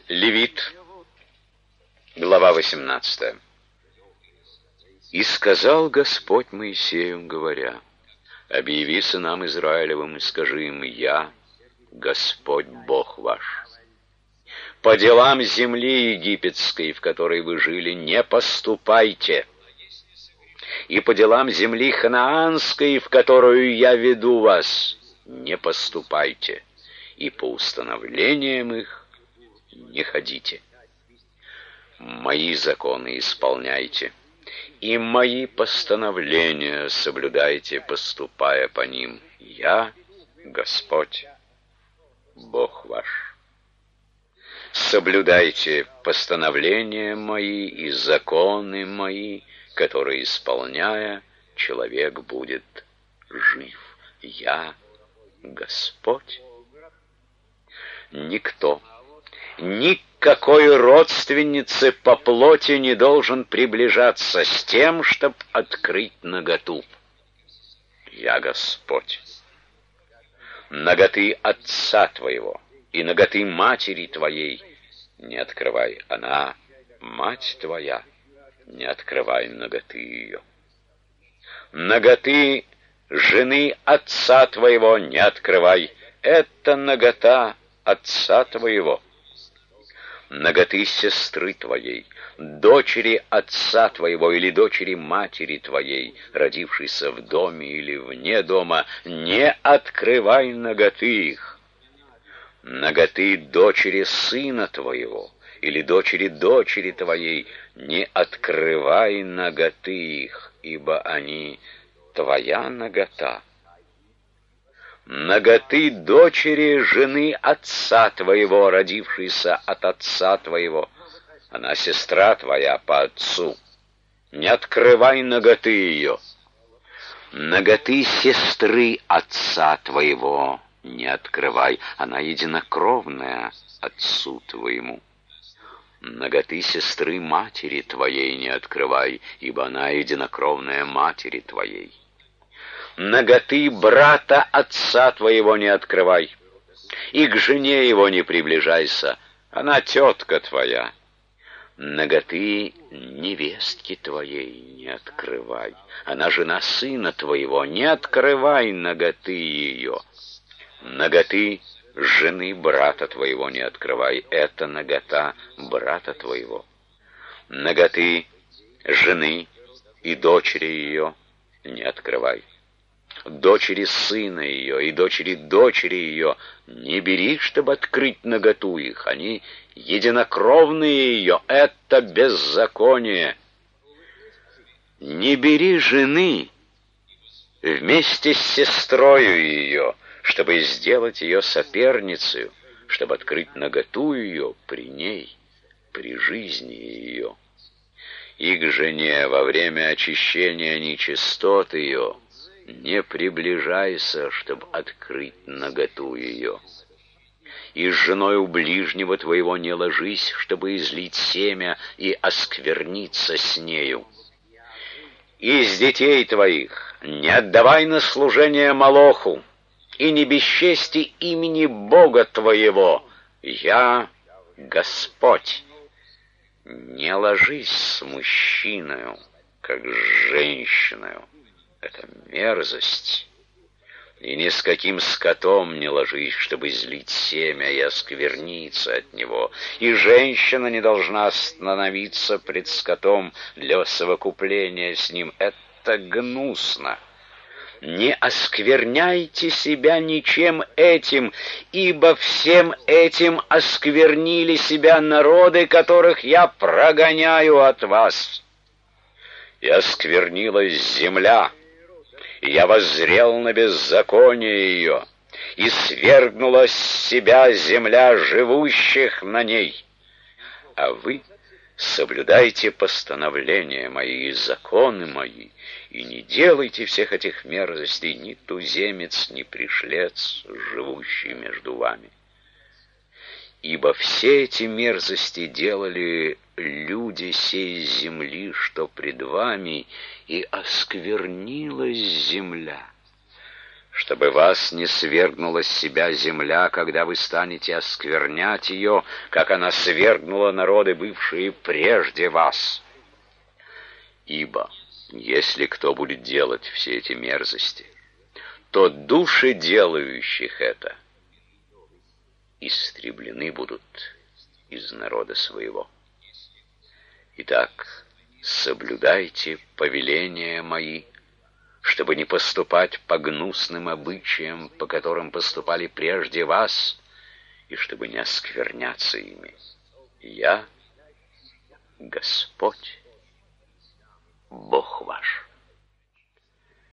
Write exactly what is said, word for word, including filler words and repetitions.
Левит, глава восемнадцатая. «И сказал Господь Моисею, говоря: объяви сынам Израилевым и скажи им: я, Господь Бог ваш. По делам земли египетской, в которой вы жили, не поступайте, и по делам земли ханаанской, в которую я веду вас, не поступайте, и по установлениям их не ходите. Мои законы исполняйте, и мои постановления соблюдайте, поступая по ним. Я, Господь, Бог ваш. Соблюдайте постановления мои и законы мои, которые, исполняя, человек будет жив. Я, Господь. Никто, никакой родственнице по плоти не должен приближаться с тем, чтоб открыть наготу. Я Господь. Наготы отца твоего и наготы матери твоей не открывай. Она, мать твоя, не открывай наготы ее. Наготы жены отца твоего не открывай. Это нагота отца твоего. Наготы сестры твоей, дочери отца твоего или дочери матери твоей, родившейся в доме или вне дома, не открывай наготы их. Наготы дочери сына твоего или дочери дочери твоей, не открывай наготы их, ибо они твоя нагота. Наготы дочери жены отца твоего, родившейся от отца твоего, она сестра твоя по отцу, не открывай наготы ее. Наготы сестры отца твоего не открывай, она единокровная отцу твоему. Наготы сестры матери твоей не открывай, ибо она единокровная матери твоей. Наготы брата отца твоего не открывай, и к жене его не приближайся, она тетка твоя. Наготы невестки твоей не открывай, она жена сына твоего, не открывай наготы ее. Наготы жены брата твоего не открывай, это нагота брата твоего. Наготы жены и дочери ее не открывай. Дочери сына ее и дочери дочери ее не бери, чтобы открыть наготу их. Они единокровные ее, это беззаконие. Не бери жены вместе с сестрою ее, чтобы сделать ее соперницей, чтобы открыть наготу ее при ней, при жизни ее. И к жене во время очищения нечистот ее не приближайся, чтобы открыть наготу ее. И с женой у ближнего твоего не ложись, чтобы излить семя и оскверниться с нею. Из детей твоих не отдавай на служение молоху, и не бесчести имени Бога твоего. Я Господь. Не ложись с мужчиною, как с женщиною. Это мерзость. И ни с каким скотом не ложись, чтобы излить семя и оскверниться от него. И женщина не должна остановиться пред скотом для совокупления с ним. Это гнусно. Не оскверняйте себя ничем этим, ибо всем этим осквернили себя народы, которых я прогоняю от вас. И осквернилась земля, и я воззрел на беззаконие ее, и свергнула с себя земля живущих на ней. А вы соблюдайте постановления мои и законы мои, и не делайте всех этих мерзостей, ни туземец, ни пришлец, живущий между вами. Ибо все эти мерзости делали люди сей земли, что пред вами, и осквернилась земля, чтобы вас не свергнула с себя земля, когда вы станете осквернять ее, как она свергнула народы, бывшие прежде вас. Ибо если кто будет делать все эти мерзости, то души делающих это истреблены будут из народа своего. Итак, соблюдайте повеления мои, чтобы не поступать по гнусным обычаям, по которым поступали прежде вас, и чтобы не оскверняться ими. Я, Господь, Бог ваш.